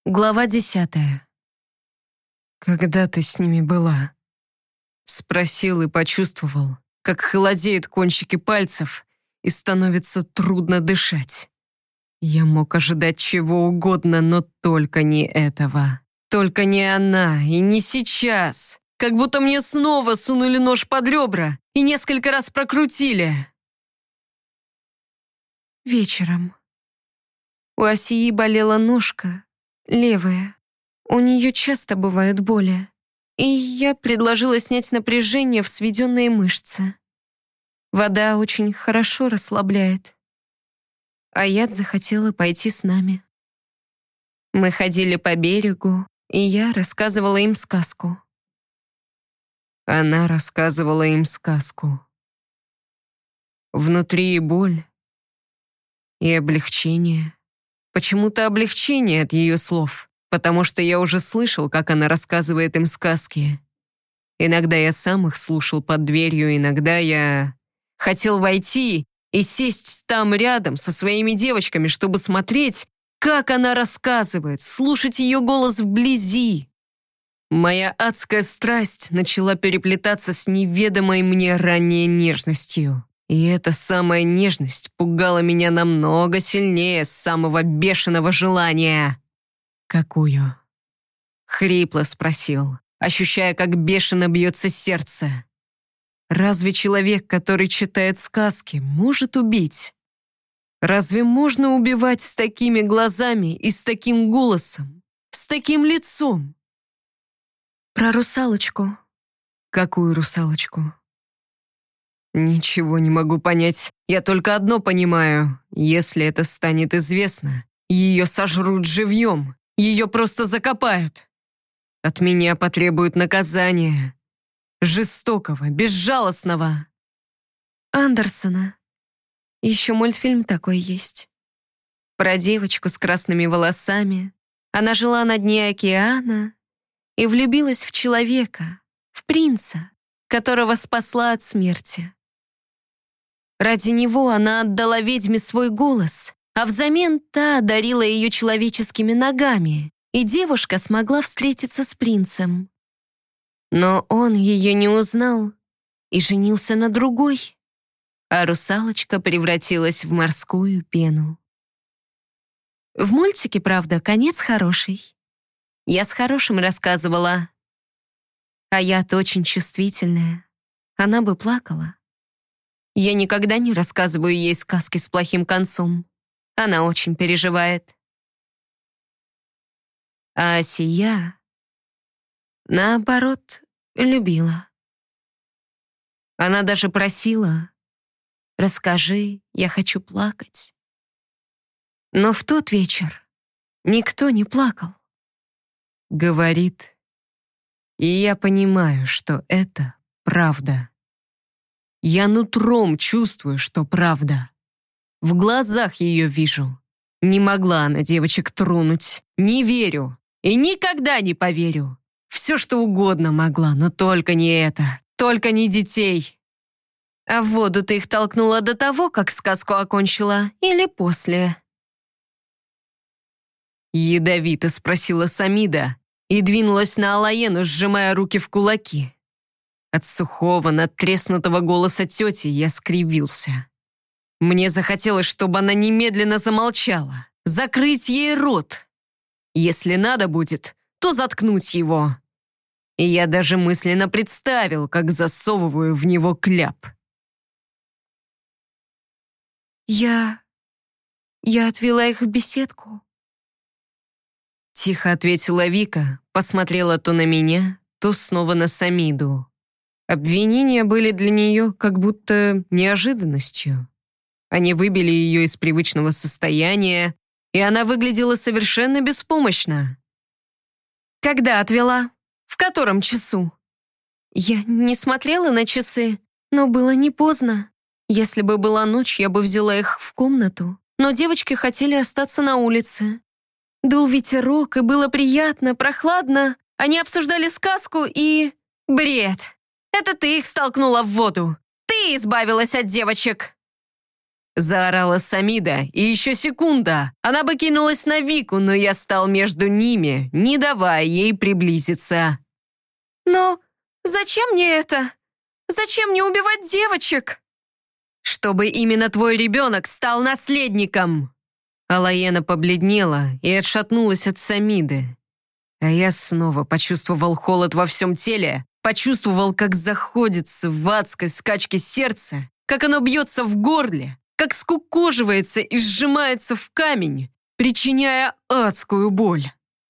Глава 10. «Когда ты с ними была?» Спросил и почувствовал, как холодеют кончики пальцев и становится трудно дышать. Я мог ожидать чего угодно, но только не этого. Только не она и не сейчас. Как будто мне снова сунули нож под ребра и несколько раз прокрутили. Вечером. У Асии болела ножка, левая. У нее часто бывают боли. И я предложила снять напряжение в сведенные мышцы. Вода очень хорошо расслабляет. Аят захотела пойти с нами. Мы ходили по берегу, и я рассказывала им сказку. Она рассказывала им сказку. Внутри и боль, и облегчение. Почему-то облегчение от ее слов, потому что я уже слышал, как она рассказывает им сказки. Иногда я сам их слушал под дверью, иногда я хотел войти и сесть там рядом со своими девочками, чтобы смотреть, как она рассказывает, слушать ее голос вблизи. Моя адская страсть начала переплетаться с неведомой мне ранее нежностью. И эта самая нежность пугала меня намного сильнее самого бешеного желания. «Какую?» — хрипло спросил, ощущая, как бешено бьется сердце. «Разве человек, который читает сказки, может убить? Разве можно убивать с такими глазами и с таким голосом, с таким лицом?» «Про русалочку». «Какую русалочку?» «Ничего не могу понять. Я только одно понимаю. Если это станет известно, ее сожрут живьем. Ее просто закопают. От меня потребуют наказания. Жестокого, безжалостного». Андерсона. Еще мультфильм такой есть. Про девочку с красными волосами. Она жила на дне океана и влюбилась в человека, в принца, которого спасла от смерти. Ради него она отдала ведьме свой голос, а взамен та одарила ее человеческими ногами, и девушка смогла встретиться с принцем. Но он ее не узнал и женился на другой, а русалочка превратилась в морскую пену. В мультике, правда, конец хороший. Я с хорошим рассказывала. А я-то очень чувствительная. Она бы плакала. Я никогда не рассказываю ей сказки с плохим концом. Она очень переживает. А Асия, наоборот, любила. Она даже просила: «Расскажи, я хочу плакать». Но в тот вечер никто не плакал. Говорит, и я понимаю, что это правда. Я нутром чувствую, что правда. В глазах ее вижу. Не могла она девочек тронуть. Не верю. И никогда не поверю. Все, что угодно могла, но только не это. Только не детей. А в воду ты их толкнула до того, как сказку окончила, или после? Ядовито спросила Самида и двинулась на Алаену, сжимая руки в кулаки. От сухого, надтреснутого голоса тети я скривился. Мне захотелось, чтобы она немедленно замолчала, закрыть ей рот. Если надо будет, то заткнуть его. И я даже мысленно представил, как засовываю в него кляп. Я отвела их в беседку. Тихо ответила Вика, посмотрела то на меня, то снова на Самиду. Обвинения были для нее как будто неожиданностью. Они выбили ее из привычного состояния, и она выглядела совершенно беспомощно. «Когда отвела? В котором часу?» Я не смотрела на часы, но было не поздно. Если бы была ночь, я бы взяла их в комнату, но девочки хотели остаться на улице. Дул ветерок, и было приятно, прохладно. Они обсуждали сказку и... бред. Это ты их столкнула в воду. Ты избавилась от девочек. Заорала Самида, и еще секунда. Она бы кинулась на Вику, но я стал между ними, не давая ей приблизиться. «Но зачем мне это? Зачем мне убивать девочек?» «Чтобы именно твой ребенок стал наследником!» Алаена побледнела и отшатнулась от Самиды. А я снова почувствовал холод во всем теле, почувствовал, как заходится в адской скачке сердце, как оно бьется в горле, как скукоживается и сжимается в камень, причиняя адскую боль.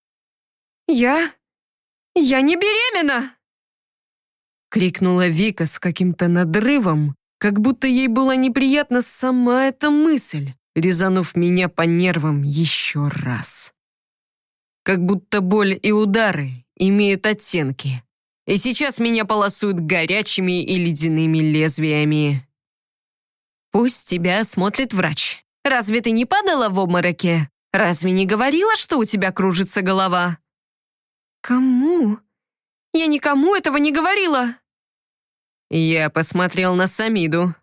Я не беременна!» Крикнула Вика с каким-то надрывом, как будто ей была неприятна сама эта мысль, резанув меня по нервам еще раз. Как будто боль и удары имеют оттенки, и сейчас меня полосуют горячими и ледяными лезвиями. «Пусть тебя осмотрит врач. Разве ты не падала в обмороке? Разве не говорила, что у тебя кружится голова?» «Кому? Я никому этого не говорила!» Я посмотрел на Самиду.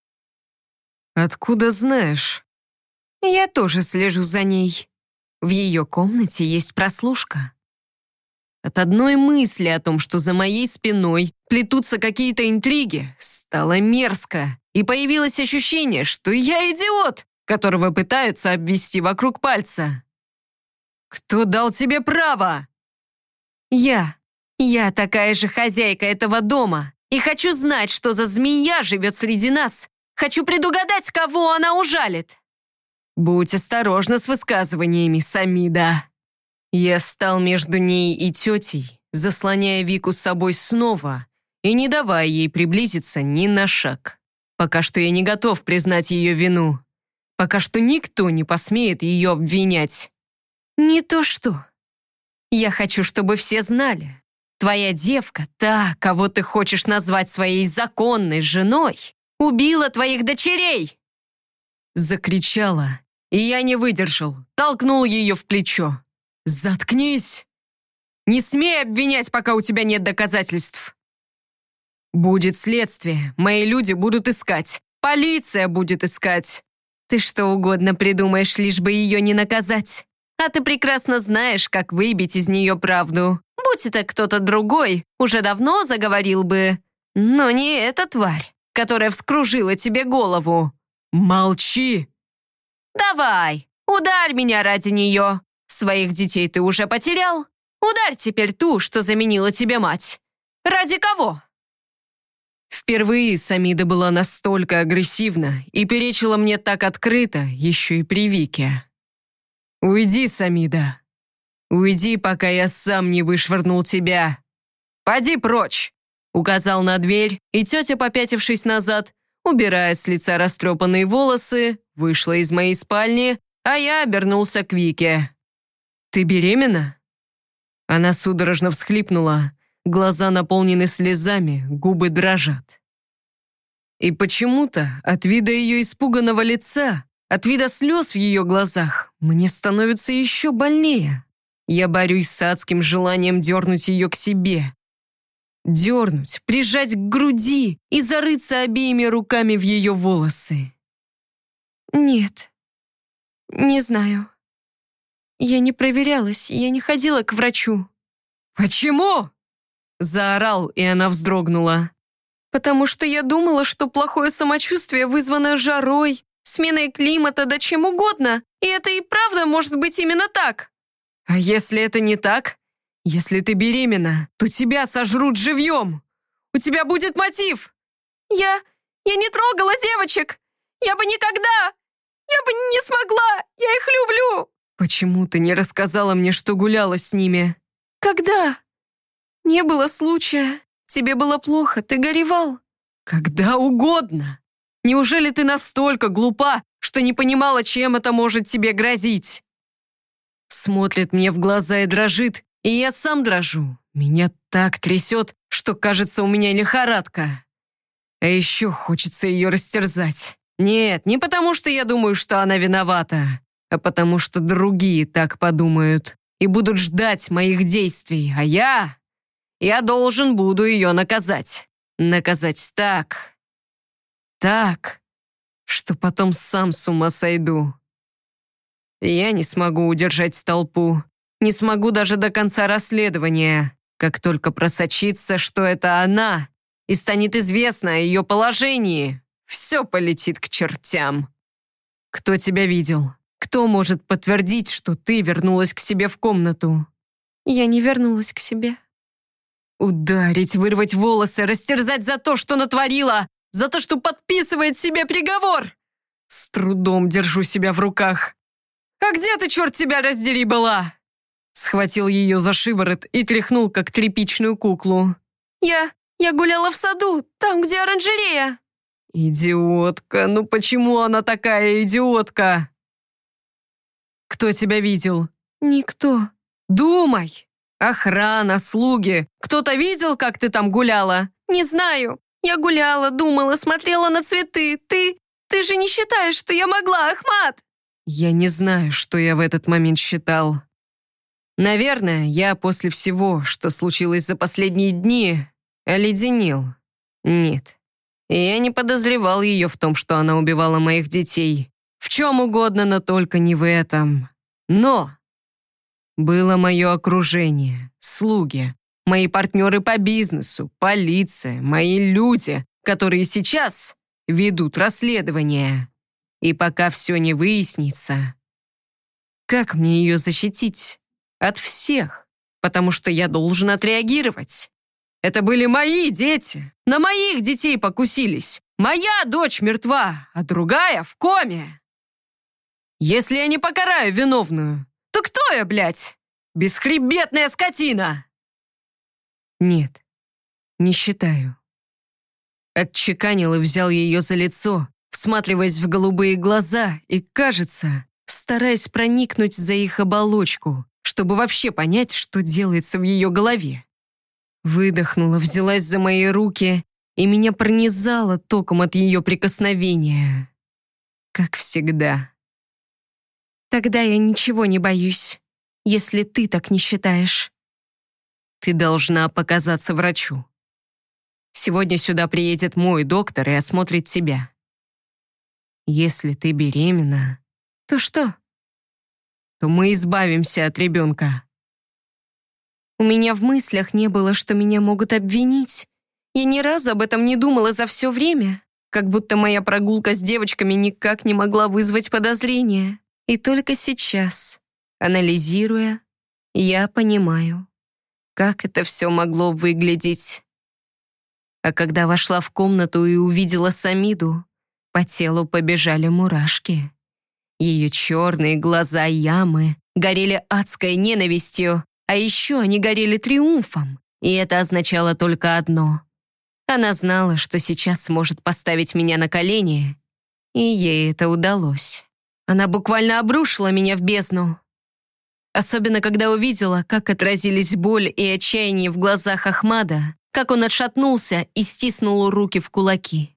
«Откуда знаешь?» «Я тоже слежу за ней. В ее комнате есть прослушка». От одной мысли о том, что за моей спиной плетутся какие-то интриги, стало мерзко, и появилось ощущение, что я идиот, которого пытаются обвести вокруг пальца. «Кто дал тебе право?» «Я. Я такая же хозяйка этого дома, и хочу знать, что за змея живет среди нас. Хочу предугадать, кого она ужалит». «Будь осторожна с высказываниями, Самида». Я стал между ней и тетей, заслоняя Вику с собой снова и не давая ей приблизиться ни на шаг. Пока что я не готов признать ее вину. Пока что никто не посмеет ее обвинять. «Не то что. Я хочу, чтобы все знали. Твоя девка, та, кого ты хочешь назвать своей законной женой, убила твоих дочерей!» Закричала, и я не выдержал, толкнул ее в плечо. «Заткнись! Не смей обвинять, пока у тебя нет доказательств!» «Будет следствие, мои люди будут искать, полиция будет искать. Ты что угодно придумаешь, лишь бы ее не наказать. А ты прекрасно знаешь, как выбить из нее правду. Будь это кто-то другой, уже давно заговорил бы. Но не эта тварь, которая вскружила тебе голову. Молчи!» «Давай, ударь меня ради нее. Своих детей ты уже потерял. Ударь теперь ту, что заменила тебе мать. Ради кого?» Впервые Самида была настолько агрессивна и перечила мне так открыто, еще и при Вике. «Уйди, Самида. Уйди, пока я сам не вышвырнул тебя. Поди прочь!» Указал на дверь, и тетя, попятившись назад, убирая с лица растрепанные волосы, вышла из моей спальни, а я обернулся к Вике. «Ты беременна?» Она судорожно всхлипнула, глаза наполнены слезами, губы дрожат. И почему-то от вида ее испуганного лица, от вида слез в ее глазах, мне становится еще больнее. Я борюсь с адским желанием дернуть ее к себе. Дернуть, прижать к груди и зарыться обеими руками в ее волосы. «Нет, не знаю. Я не проверялась, я не ходила к врачу». «Почему?» Заорал, и она вздрогнула. «Потому что я думала, что плохое самочувствие вызвано жарой, сменой климата, да чем угодно, и это и правда может быть именно так». «А если это не так? Если ты беременна, то тебя сожрут живьем. У тебя будет мотив». Я не трогала девочек. Я бы никогда. Я бы не смогла. Я их люблю». «Почему ты не рассказала мне, что гуляла с ними?» «Когда? Не было случая. Тебе было плохо, ты горевал». «Когда угодно. Неужели ты настолько глупа, что не понимала, чем это может тебе грозить?» Смотрит мне в глаза и дрожит, и я сам дрожу. Меня так трясет, что кажется, у меня лихорадка. А еще хочется ее растерзать. Нет, не потому что я думаю, что она виновата, а потому что другие так подумают и будут ждать моих действий, а я должен буду ее наказать. Наказать так, что потом сам с ума сойду. Я не смогу удержать толпу, не смогу даже до конца расследования. Как только просочится, что это она, и станет известно о ее положении, все полетит к чертям. Кто тебя видел? Кто может подтвердить, что ты вернулась к себе в комнату? Я не вернулась к себе. Ударить, вырвать волосы, растерзать за то, что натворила, за то, что подписывает себе приговор. С трудом держу себя в руках. «А где ты, черт тебя раздери, была?» Схватил ее за шиворот и тряхнул, как тряпичную куклу. Я гуляла в саду, там, где оранжерея». «Идиотка, ну почему она такая идиотка?» «Кто тебя видел?» «Никто». «Думай! Охрана, слуги. Кто-то видел, как ты там гуляла?» «Не знаю. Я гуляла, думала, смотрела на цветы. Ты же не считаешь, что я могла, Ахмат?» Я не знаю, что я в этот момент считал. Наверное, я после всего, что случилось за последние дни, оледенел. Нет, я не подозревал ее в том, что она убивала моих детей. В чем угодно, но только не в этом. Но было мое окружение, слуги, мои партнеры по бизнесу, полиция, мои люди, которые сейчас ведут расследование. И пока все не выяснится, как мне ее защитить? От всех, потому что я должен отреагировать. Это были мои дети, на моих детей покусились. Моя дочь мертва, а другая в коме. Если я не покараю виновную, то кто я, блядь? Бесхребетная скотина! Нет, не считаю. Отчеканил и взял ее за лицо, всматриваясь в голубые глаза и, кажется, стараясь проникнуть за их оболочку, чтобы вообще понять, что делается в ее голове. Выдохнула, взялась за мои руки, и меня пронизало током от ее прикосновения. Как всегда. «Тогда я ничего не боюсь, если ты так не считаешь». Ты должна показаться врачу. Сегодня сюда приедет мой доктор и осмотрит тебя. Если ты беременна, то что? То мы избавимся от ребенка. У меня в мыслях не было, что меня могут обвинить. Я ни разу об этом не думала за все время. Как будто моя прогулка с девочками никак не могла вызвать подозрения. И только сейчас, анализируя, я понимаю, как это все могло выглядеть. А когда вошла в комнату и увидела Самиду, по телу побежали мурашки. Ее черные глаза ямы горели адской ненавистью, а еще они горели триумфом. И это означало только одно. Она знала, что сейчас сможет поставить меня на колени, и ей это удалось. Она буквально обрушила меня в бездну. Особенно, когда увидела, как отразились боль и отчаяние в глазах Ахмада, как он отшатнулся и стиснул руки в кулаки.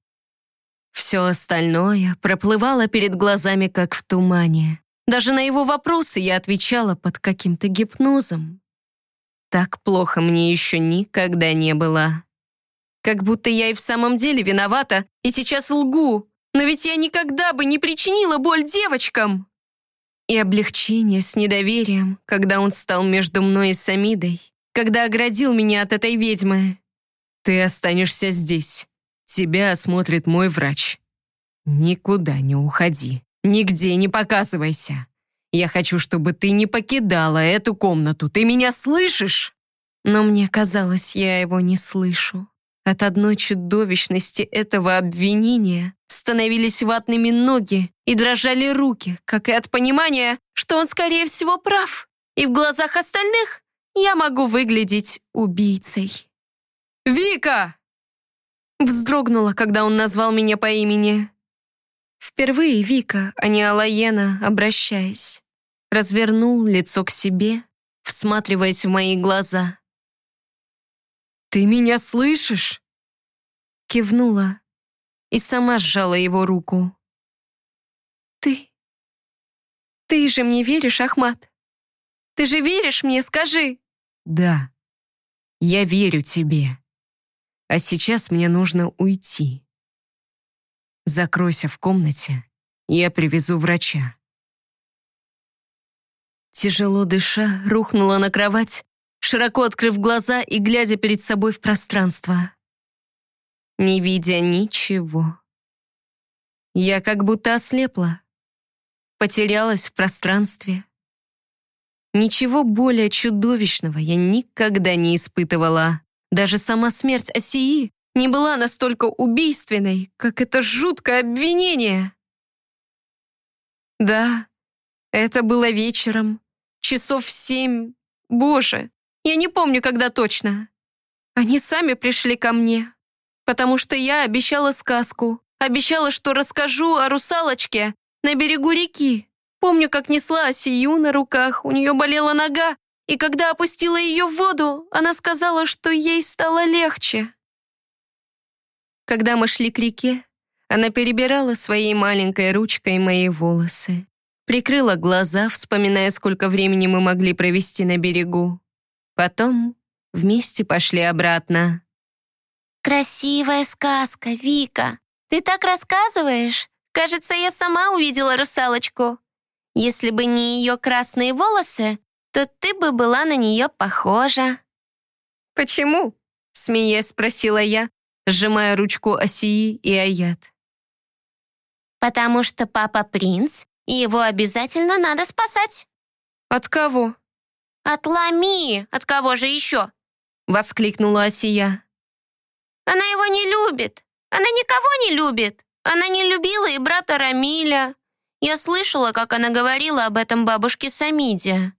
Все остальное проплывало перед глазами, как в тумане. Даже на его вопросы я отвечала под каким-то гипнозом. Так плохо мне еще никогда не было. Как будто я и в самом деле виновата, и сейчас лгу. Но ведь я никогда бы не причинила боль девочкам. И облегчение с недоверием, когда он стал между мной и Самидой, когда оградил меня от этой ведьмы. Ты останешься здесь. Тебя осмотрит мой врач. Никуда не уходи. Нигде не показывайся. Я хочу, чтобы ты не покидала эту комнату. Ты меня слышишь? Но мне казалось, я его не слышу. От одной чудовищности этого обвинения становились ватными ноги и дрожали руки, как и от понимания, что он, скорее всего, прав. И в глазах остальных я могу выглядеть убийцей. «Вика!» Вздрогнула, когда он назвал меня по имени. Впервые Вика, а не Алаена, обращаясь. Развернул лицо к себе, всматриваясь в мои глаза. «Ты меня слышишь?» Кивнула и сама сжала его руку. Ты же мне веришь, Ахмат? Ты же веришь мне, скажи?» «Да, я верю тебе. А сейчас мне нужно уйти». Закройся в комнате, я привезу врача». Тяжело дыша, рухнула на кровать, широко открыв глаза и глядя перед собой в пространство. Не видя ничего. Я как будто ослепла, потерялась в пространстве. Ничего более чудовищного я никогда не испытывала. Даже сама смерть Асии не была настолько убийственной, как это жуткое обвинение. Да, это было вечером, часов в 7. Боже, я не помню, когда точно. Они сами пришли ко мне, потому что я обещала сказку, обещала, что расскажу о русалочке на берегу реки. Помню, как несла Асию на руках, у нее болела нога, и когда опустила ее в воду, она сказала, что ей стало легче. Когда мы шли к реке, она перебирала своей маленькой ручкой мои волосы, прикрыла глаза, вспоминая, сколько времени мы могли провести на берегу. Потом вместе пошли обратно. «Красивая сказка, Вика. Ты так рассказываешь. Кажется, я сама увидела русалочку. Если бы не ее красные волосы, то ты бы была на нее похожа». «Почему?» — смеясь спросила я, сжимая ручку Асии и Аят. «Потому что папа принц, и его обязательно надо спасать». «От кого?» «От Ламии. От кого же еще?» — воскликнула Асия. «Она его не любит. Она никого не любит. Она не любила и брата Рамиля. Я слышала, как она говорила об этом бабушке Самиде».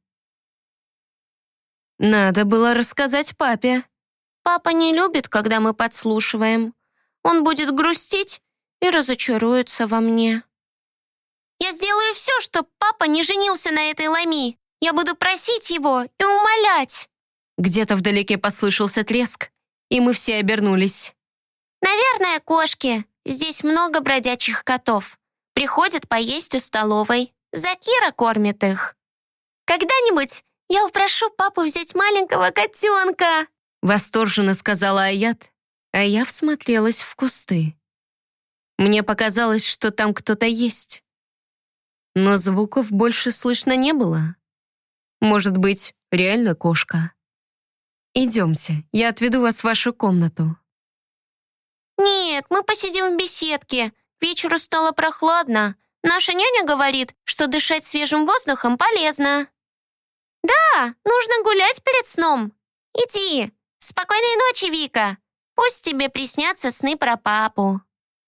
Надо было рассказать папе. «Папа не любит, когда мы подслушиваем. Он будет грустить и разочаруется во мне. Я сделаю все, чтобы папа не женился на этой Лами. Я буду просить его и умолять». Где-то вдалеке послышался треск, и мы все обернулись. «Наверное, кошки. Здесь много бродячих котов. Приходят поесть у столовой. Закира кормит их. Когда-нибудь я упрошу папу взять маленького котенка», восторженно сказала Аят, а я всмотрелась в кусты. Мне показалось, что там кто-то есть. Но звуков больше слышно не было. Может быть, реально кошка. Идемте, я отведу вас в вашу комнату. «Нет, мы посидим в беседке. К вечеру стало прохладно. Наша няня говорит, что дышать свежим воздухом полезно». «Да, нужно гулять перед сном. Иди. Спокойной ночи, Вика. Пусть тебе приснятся сны про папу».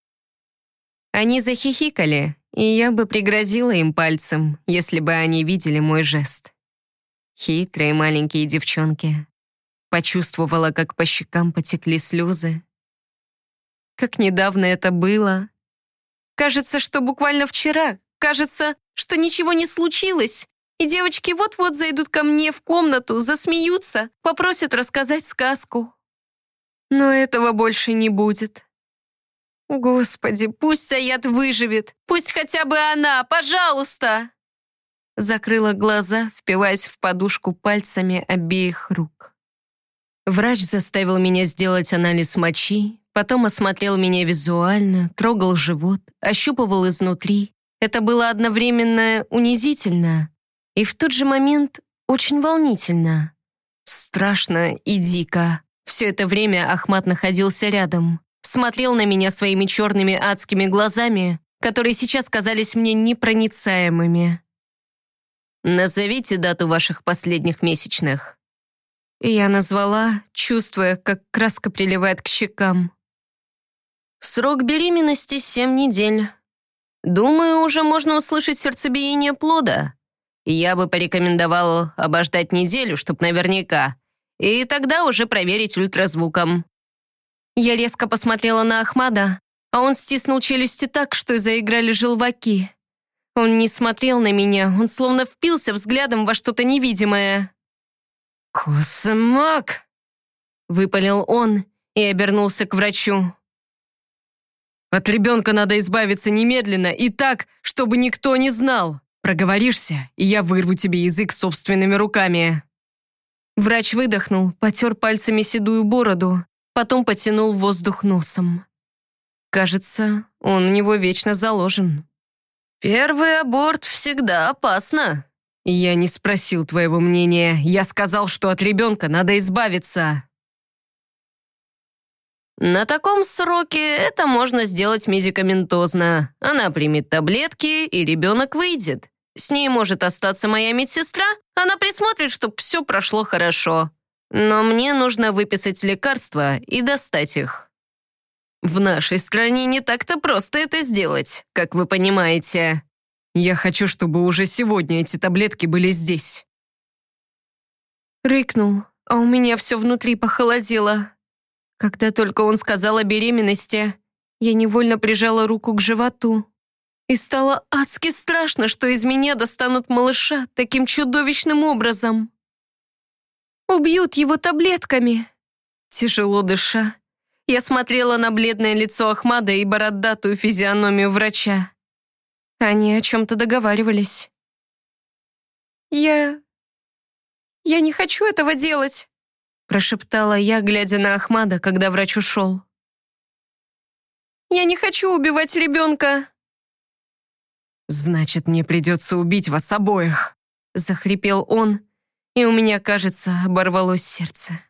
Они захихикали, и я бы пригрозила им пальцем, если бы они видели мой жест. Хитрые маленькие девчонки. Почувствовала, как по щекам потекли слезы. Как недавно это было. Кажется, что буквально вчера. Кажется, что ничего не случилось. И девочки вот-вот зайдут ко мне в комнату, засмеются, попросят рассказать сказку. Но этого больше не будет. Господи, пусть Аят выживет. Пусть хотя бы она, пожалуйста. Закрыла глаза, впиваясь в подушку пальцами обеих рук. Врач заставил меня сделать анализ мочи, потом осмотрел меня визуально, трогал живот, ощупывал изнутри. Это было одновременно унизительно и в тот же момент очень волнительно. Страшно и дико. Все это время Ахмат находился рядом, смотрел на меня своими черными адскими глазами, которые сейчас казались мне непроницаемыми. «Назовите дату ваших последних месячных». И я назвала, чувствуя, как краска приливает к щекам. Срок беременности 7 недель. Думаю, уже можно услышать сердцебиение плода. Я бы порекомендовал обождать неделю, чтоб наверняка, и тогда уже проверить ультразвуком. Я резко посмотрела на Ахмада, а он стиснул челюсти так, что заиграли желваки. Он не смотрел на меня, он словно впился взглядом во что-то невидимое. «Космак!» — выпалил он и обернулся к врачу. «От ребенка надо избавиться немедленно и так, чтобы никто не знал. Проговоришься, и я вырву тебе язык собственными руками». Врач выдохнул, потер пальцами седую бороду, потом потянул воздух носом. Кажется, он у него вечно заложен. Первый аборт всегда опасно. Я не спросил твоего мнения. Я сказал, что от ребенка надо избавиться. На таком сроке это можно сделать медикаментозно. Она примет таблетки, и ребенок выйдет. С ней может остаться моя медсестра. Она присмотрит, чтобы все прошло хорошо. Но мне нужно выписать лекарства и достать их. В нашей стране не так-то просто это сделать, как вы понимаете. Я хочу, чтобы уже сегодня эти таблетки были здесь. Рыкнул, а у меня все внутри похолодело. Когда только он сказал о беременности, я невольно прижала руку к животу. И стало адски страшно, что из меня достанут малыша таким чудовищным образом. Убьют его таблетками. Тяжело дыша, я смотрела на бледное лицо Ахмада и бородатую физиономию врача. Они о чем-то договаривались. Я не хочу этого делать», прошептала я, глядя на Ахмада, когда врач ушел. «Я не хочу убивать ребенка». «Значит, мне придется убить вас обоих», захрипел он, и у меня, кажется, оборвалось сердце.